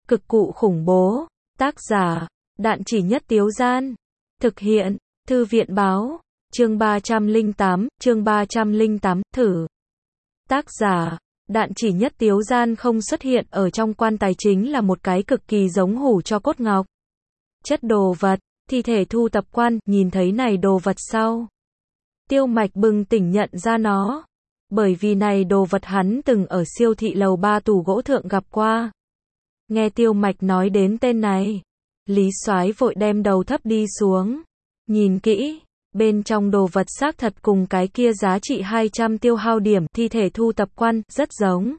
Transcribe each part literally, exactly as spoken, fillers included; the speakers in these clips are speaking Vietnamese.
Cực cụ khủng bố. Tác giả, Đạn Chỉ Nhất Tiếu Gian. Thực hiện, Thư viện Báo. Chương ba trăm lẻ tám, chương ba trăm lẻ tám, thử. Tác giả, Đạn Chỉ Nhất Tiếu Gian không xuất hiện ở trong quan tài chính là một cái cực kỳ giống hủ cho cốt ngọc. Chất đồ vật, thi thể thu tập quan, nhìn thấy này đồ vật sau. Tiêu Mạch bừng tỉnh nhận ra nó. Bởi vì này đồ vật hắn từng ở siêu thị lầu ba tủ gỗ thượng gặp qua. Nghe Tiêu Mạch nói đến tên này, Lý Soái vội đem đầu thấp đi xuống. Nhìn kỹ, bên trong đồ vật xác thật cùng cái kia giá trị hai trăm tiêu hao điểm thi thể thu tập quan, rất giống.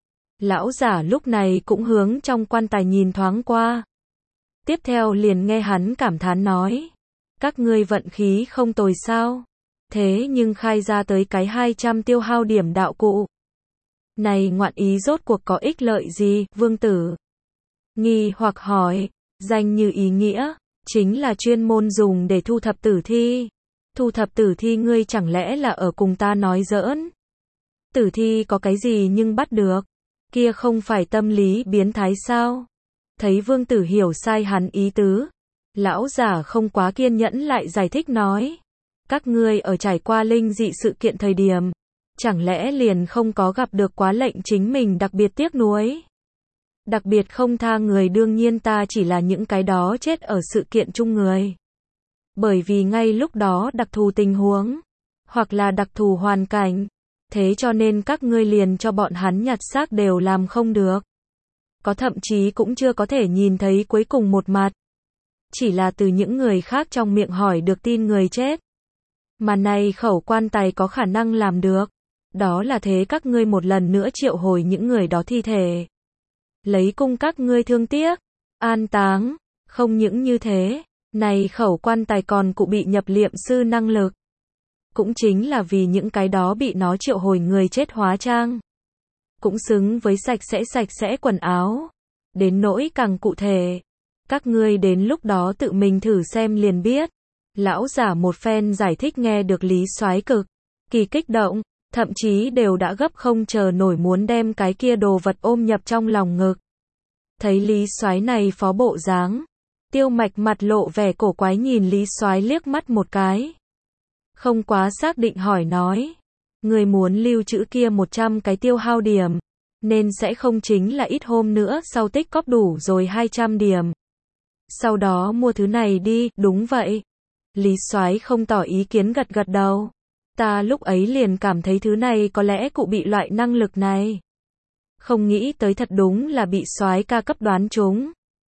Lão giả lúc này cũng hướng trong quan tài nhìn thoáng qua. Tiếp theo liền nghe hắn cảm thán nói. Các ngươi vận khí không tồi sao? Thế nhưng khai ra tới cái hai trăm tiêu hao điểm đạo cụ. Này ngoạn ý rốt cuộc có ích lợi gì, Vương Tử? Nghi hoặc hỏi, danh như ý nghĩa, chính là chuyên môn dùng để thu thập tử thi. Thu thập tử thi ngươi chẳng lẽ là ở cùng ta nói giỡn? Tử thi có cái gì nhưng bắt được? Kia không phải tâm lý biến thái sao? Thấy Vương Tử hiểu sai hắn ý tứ. Lão giả không quá kiên nhẫn lại giải thích nói. Các ngươi ở trải qua linh dị sự kiện thời điểm, chẳng lẽ liền không có gặp được quá lệnh chính mình đặc biệt tiếc nuối? Đặc biệt không tha người đương nhiên ta chỉ là những cái đó chết ở sự kiện chung người. Bởi vì ngay lúc đó đặc thù tình huống, hoặc là đặc thù hoàn cảnh, thế cho nên các ngươi liền cho bọn hắn nhặt xác đều làm không được. Có thậm chí cũng chưa có thể nhìn thấy cuối cùng một mặt. Chỉ là từ những người khác trong miệng hỏi được tin người chết. Mà này khẩu quan tài có khả năng làm được. Đó là thế các ngươi một lần nữa triệu hồi những người đó thi thể. Lấy cung các ngươi thương tiếc, an táng, không những như thế, này khẩu quan tài còn cụ bị nhập liệm sư năng lực. Cũng chính là vì những cái đó bị nó triệu hồi người chết hóa trang. Cũng xứng với sạch sẽ sạch sẽ quần áo. Đến nỗi càng cụ thể, các ngươi đến lúc đó tự mình thử xem liền biết. Lão giả một phen giải thích nghe được Lý Soái cực kỳ kích động, thậm chí đều đã gấp không chờ nổi muốn đem cái kia đồ vật ôm nhập trong lòng ngực. Thấy Lý Soái này phó bộ dáng, Tiêu Mạch mặt lộ vẻ cổ quái nhìn Lý Soái liếc mắt một cái. Không quá xác định hỏi nói, người muốn lưu trữ kia một trăm cái tiêu hao điểm, nên sẽ không chính là ít hôm nữa sau tích cóp đủ rồi hai trăm điểm. Sau đó mua thứ này đi, đúng vậy. Lý Soái không tỏ ý kiến gật gật đầu. Ta lúc ấy liền cảm thấy thứ này có lẽ cụ bị loại năng lực này. Không nghĩ tới thật đúng là bị Soái ca cấp đoán trúng.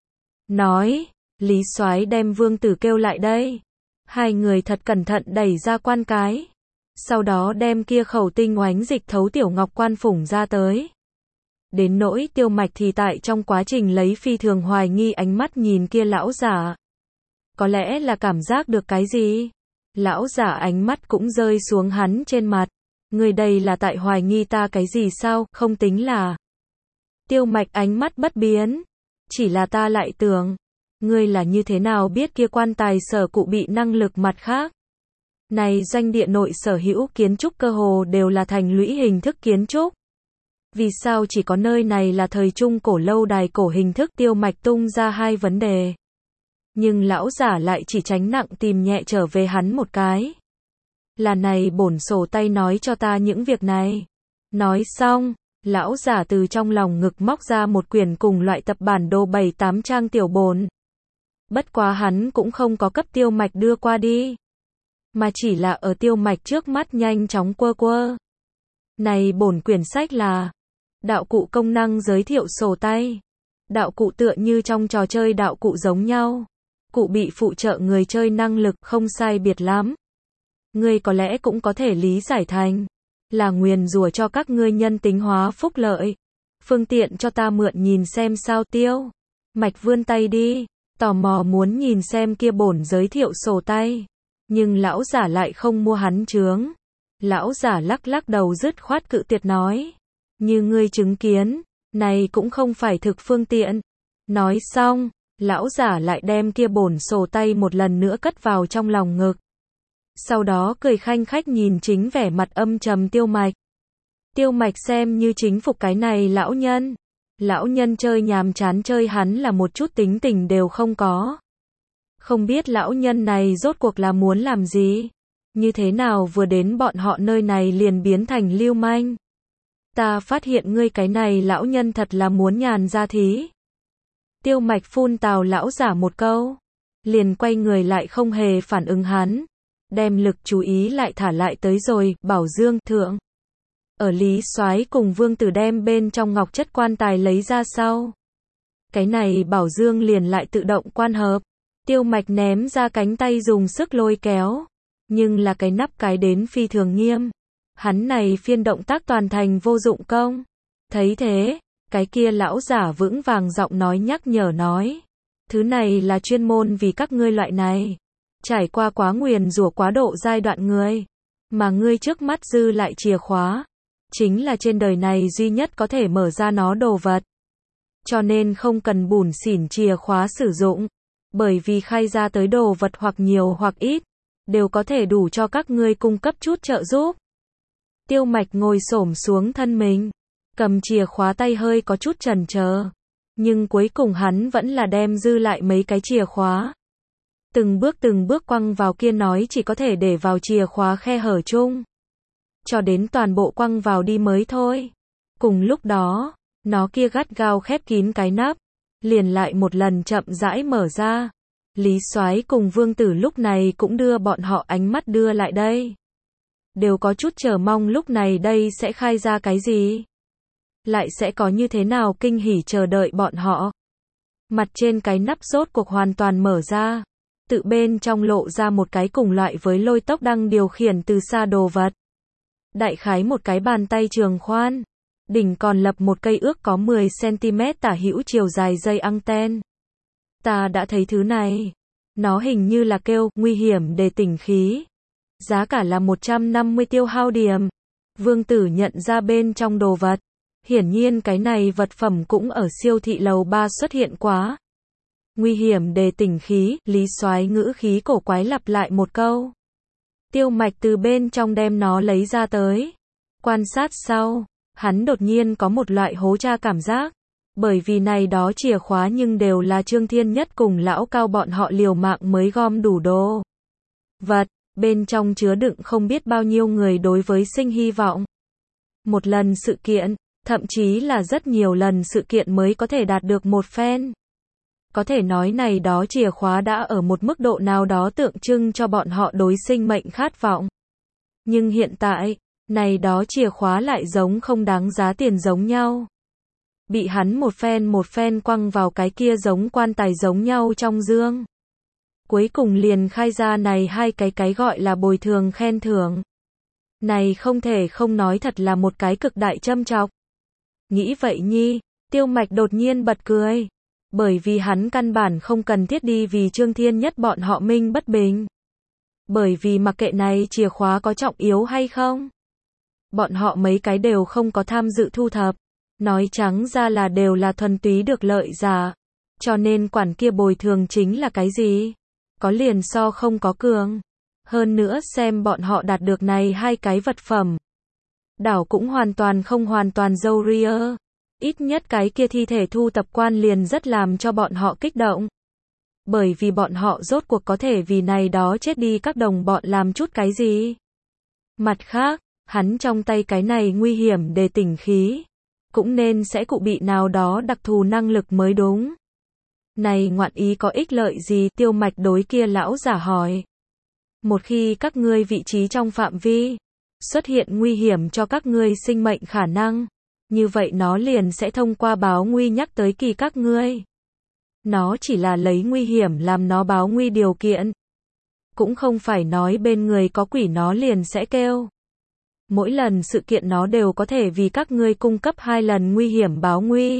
Nói, Lý Soái đem Vương Tử kêu lại đây. Hai người thật cẩn thận đẩy ra quan cái. Sau đó đem kia khẩu tinh oánh dịch thấu tiểu ngọc quan phủng ra tới. Đến nỗi Tiêu Mạch thì tại trong quá trình lấy phi thường hoài nghi ánh mắt nhìn kia lão giả. Có lẽ là cảm giác được cái gì? Lão giả ánh mắt cũng rơi xuống hắn trên mặt. Người đây là tại hoài nghi ta cái gì sao? Không tính là. Tiêu Mạch ánh mắt bất biến. Chỉ là ta lại tưởng. Ngươi là như thế nào biết kia quan tài sở cụ bị năng lực mặt khác? Này doanh địa nội sở hữu kiến trúc cơ hồ đều là thành lũy hình thức kiến trúc. Vì sao chỉ có nơi này là thời trung cổ lâu đài cổ hình thức? Tiêu Mạch tung ra hai vấn đề. Nhưng lão giả lại chỉ tránh nặng tìm nhẹ trở về hắn một cái. Là này bổn sổ tay nói cho ta những việc này. Nói xong, lão giả từ trong lòng ngực móc ra một quyển cùng loại tập bản đồ bảy tám trang tiểu bổn. Bất quá hắn cũng không có cấp Tiêu Mạch đưa qua đi. Mà chỉ là ở Tiêu Mạch trước mắt nhanh chóng quơ quơ. Này bổn quyển sách là đạo cụ công năng giới thiệu sổ tay. Đạo cụ tựa như trong trò chơi đạo cụ giống nhau. Cụ bị phụ trợ người chơi năng lực không sai biệt lắm. Ngươi có lẽ cũng có thể lý giải thành là nguyền rủa cho các ngươi nhân tính hóa phúc lợi. Phương tiện cho ta mượn nhìn xem sao? Tiêu Mạch vươn tay đi, tò mò muốn nhìn xem kia bổn giới thiệu sổ tay. Nhưng lão giả lại không mua hắn chướng. Lão giả lắc lắc đầu dứt khoát cự tuyệt nói. Như ngươi chứng kiến, này cũng không phải thực phương tiện. Nói xong, lão giả lại đem kia bổn sổ tay một lần nữa cất vào trong lòng ngực. Sau đó cười khanh khách nhìn chính vẻ mặt âm trầm Tiêu Mạch. Tiêu Mạch xem như chính phục cái này lão nhân. Lão nhân chơi nhàm chán chơi hắn là một chút tính tình đều không có. Không biết lão nhân này rốt cuộc là muốn làm gì? Như thế nào vừa đến bọn họ nơi này liền biến thành lưu manh? Ta phát hiện ngươi cái này lão nhân thật là muốn nhàn ra thí. Tiêu Mạch phun tào lão giả một câu, liền quay người lại không hề phản ứng hắn, đem lực chú ý lại thả lại tới rồi, Bảo Dương thượng. Ở Lý Soái cùng Vương Tử đem bên trong ngọc chất quan tài lấy ra sau. Cái này Bảo Dương liền lại tự động quan hợp. Tiêu Mạch ném ra cánh tay dùng sức lôi kéo, nhưng là cái nắp cái đến phi thường nghiêm. Hắn này phiên động tác toàn thành vô dụng công. Thấy thế, cái kia lão giả vững vàng giọng nói nhắc nhở nói. Thứ này là chuyên môn vì các ngươi loại này. Trải qua quá nguyền rủa quá độ giai đoạn người. Mà ngươi trước mắt dư lại chìa khóa. Chính là trên đời này duy nhất có thể mở ra nó đồ vật. Cho nên không cần bủn xỉn chìa khóa sử dụng. Bởi vì khai ra tới đồ vật hoặc nhiều hoặc ít. Đều có thể đủ cho các ngươi cung cấp chút trợ giúp. Tiêu Mạch ngồi xổm xuống thân mình. Cầm chìa khóa tay hơi có chút chần chờ. Nhưng cuối cùng hắn vẫn là đem dư lại mấy cái chìa khóa. Từng bước từng bước quăng vào kia nói chỉ có thể để vào chìa khóa khe hở chung. Cho đến toàn bộ quăng vào đi mới thôi. Cùng lúc đó, nó kia gắt gao khép kín cái nắp. Liền lại một lần chậm rãi mở ra. Lý Soái cùng Vương Tử lúc này cũng đưa bọn họ ánh mắt đưa lại đây. Đều có chút chờ mong lúc này đây sẽ khai ra cái gì. Lại sẽ có như thế nào kinh hỉ chờ đợi bọn họ. Mặt trên cái nắp rốt cuộc hoàn toàn mở ra. Tự bên trong lộ ra một cái cùng loại với lôi tốc đang điều khiển từ xa đồ vật. Đại khái một cái bàn tay trường khoan. Đỉnh còn lập một cây ước có mười xăng-ti-mét tả hữu chiều dài dây anten. Ta đã thấy thứ này. Nó hình như là kêu nguy hiểm để tỉnh khí. Giá cả là một trăm năm mươi tiêu hao điểm. Vương Tử nhận ra bên trong đồ vật. Hiển nhiên cái này vật phẩm cũng ở siêu thị lầu ba xuất hiện quá. Nguy hiểm để tỉnh khí, Lý Soái ngữ khí cổ quái lặp lại một câu. Tiêu Mạch từ bên trong đem nó lấy ra tới. Quan sát sau, hắn đột nhiên có một loại hố tra cảm giác. Bởi vì này đó chìa khóa nhưng đều là Trương Thiên Nhất cùng lão cao bọn họ liều mạng mới gom đủ đồ vật, bên trong chứa đựng không biết bao nhiêu người đối với sinh hy vọng. Một lần sự kiện, thậm chí là rất nhiều lần sự kiện mới có thể đạt được một phen. Có thể nói này đó chìa khóa đã ở một mức độ nào đó tượng trưng cho bọn họ đối sinh mệnh khát vọng. Nhưng hiện tại, này đó chìa khóa lại giống không đáng giá tiền giống nhau. Bị hắn một phen một phen quăng vào cái kia giống quan tài giống nhau trong dương. Cuối cùng liền khai ra này hai cái cái gọi là bồi thường khen thưởng. Này không thể không nói thật là một cái cực đại châm chọc. Nghĩ vậy nhi, Tiêu Mạch đột nhiên bật cười. Bởi vì hắn căn bản không cần thiết đi vì Trương Thiên Nhất bọn họ minh bất bình. Bởi vì mặc kệ này chìa khóa có trọng yếu hay không. Bọn họ mấy cái đều không có tham dự thu thập. Nói trắng ra là đều là thuần túy được lợi giả. Cho nên quản kia bồi thường chính là cái gì? Có liền so không có cường. Hơn nữa xem bọn họ đạt được này hai cái vật phẩm. Đảo cũng hoàn toàn không hoàn toàn dâu ria. Ít nhất cái kia thi thể thu tập quan liền rất làm cho bọn họ kích động. Bởi vì bọn họ rốt cuộc có thể vì này đó chết đi các đồng bọn làm chút cái gì. Mặt khác, hắn trong tay cái này nguy hiểm để tỉnh khí. Cũng nên sẽ cụ bị nào đó đặc thù năng lực mới đúng. Này ngoạn ý có ích lợi gì? Tiêu Mạch đối kia lão giả hỏi. Một khi các ngươi vị trí trong phạm vi xuất hiện nguy hiểm cho các ngươi sinh mệnh khả năng, như vậy nó liền sẽ thông qua báo nguy nhắc tới kỳ các ngươi. Nó chỉ là lấy nguy hiểm làm nó báo nguy điều kiện. Cũng không phải nói bên người có quỷ nó liền sẽ kêu. Mỗi lần sự kiện nó đều có thể vì các ngươi cung cấp hai lần nguy hiểm báo nguy.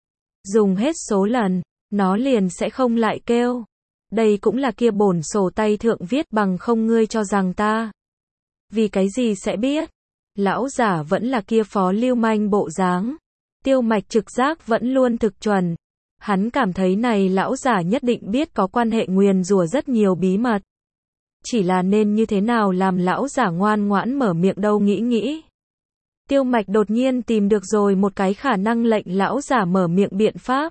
Dùng hết số lần, nó liền sẽ không lại kêu. Đây cũng là kia bổn sổ tay thượng viết bằng không ngươi cho rằng ta. Vì cái gì sẽ biết? Lão giả vẫn là kia phó lưu manh bộ dáng. Tiêu Mạch trực giác vẫn luôn thực chuẩn. Hắn cảm thấy này lão giả nhất định biết có quan hệ nguyền rủa rất nhiều bí mật. Chỉ là nên như thế nào làm lão giả ngoan ngoãn mở miệng đâu nghĩ nghĩ. Tiêu Mạch đột nhiên tìm được rồi một cái khả năng lệnh lão giả mở miệng biện pháp.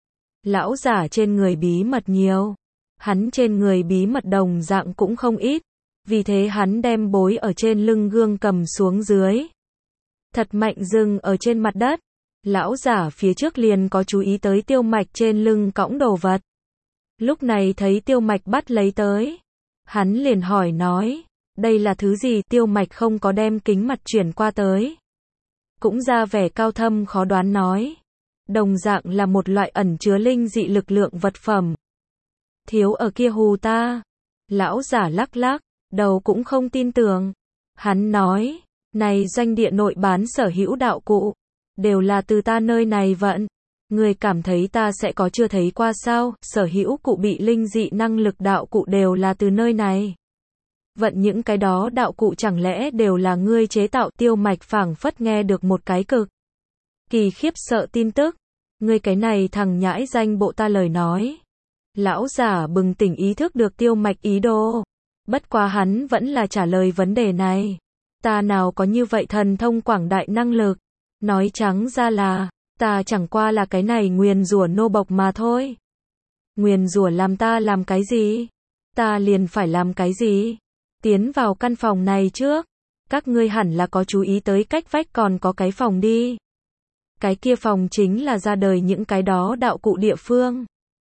Lão giả trên người bí mật nhiều. Hắn trên người bí mật đồng dạng cũng không ít. Vì thế hắn đem bối ở trên lưng gương cầm xuống dưới. Thật mạnh dừng ở trên mặt đất. Lão giả phía trước liền có chú ý tới Tiêu Mạch trên lưng cõng đồ vật. Lúc này thấy Tiêu Mạch bắt lấy tới. Hắn liền hỏi nói, đây là thứ gì? Tiêu Mạch không có đem kính mặt chuyển qua tới. Cũng ra vẻ cao thâm khó đoán nói. Đồng dạng là một loại ẩn chứa linh dị lực lượng vật phẩm. Thiếu ở kia hù ta. Lão giả lắc lắc, đầu cũng không tin tưởng. Hắn nói, này doanh địa nội bán sở hữu đạo cụ. Đều là từ ta nơi này vận. Người cảm thấy ta sẽ có chưa thấy qua sao? Sở hữu cụ bị linh dị năng lực đạo cụ đều là từ nơi này. Vận những cái đó đạo cụ chẳng lẽ đều là ngươi chế tạo? Tiêu Mạch phảng phất nghe được một cái cực kỳ khiếp sợ tin tức. Ngươi cái này thằng nhãi danh bộ ta lời nói. Lão giả bừng tỉnh ý thức được Tiêu Mạch ý đồ. Bất quá hắn vẫn là trả lời vấn đề này. Ta nào có như vậy thần thông quảng đại năng lực. Nói trắng ra là, ta chẳng qua là cái này nguyền rủa nô bộc mà thôi. Nguyền rủa làm ta làm cái gì? Ta liền phải làm cái gì? Tiến vào căn phòng này trước. Các ngươi hẳn là có chú ý tới cách vách còn có cái phòng đi. Cái kia phòng chính là ra đời những cái đó đạo cụ địa phương.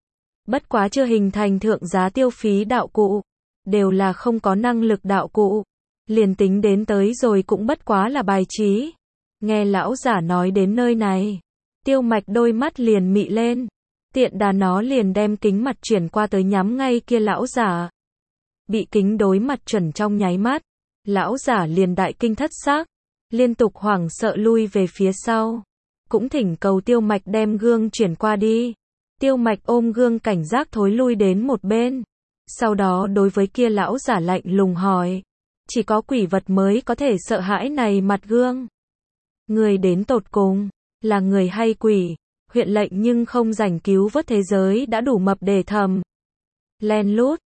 Bất quá chưa hình thành thượng giá tiêu phí đạo cụ. Đều là không có năng lực đạo cụ. Liền tính đến tới rồi cũng bất quá là bài trí. Nghe lão giả nói đến nơi này. Tiêu Mạch đôi mắt liền mị lên. Tiện đà nó liền đem kính mặt chuyển qua tới nhắm ngay kia lão giả. Bị kính đối mặt chuẩn trong nháy mắt. Lão giả liền đại kinh thất xác. Liên tục hoảng sợ lui về phía sau. Cũng thỉnh cầu Tiêu Mạch đem gương chuyển qua đi. Tiêu Mạch ôm gương cảnh giác thối lui đến một bên. Sau đó đối với kia lão giả lạnh lùng hỏi. Chỉ có quỷ vật mới có thể sợ hãi này mặt gương. Người đến tột cùng, là người hay quỷ? Huyện lệnh nhưng không rảnh cứu vớt thế giới đã đủ mập để thầm. Len lút,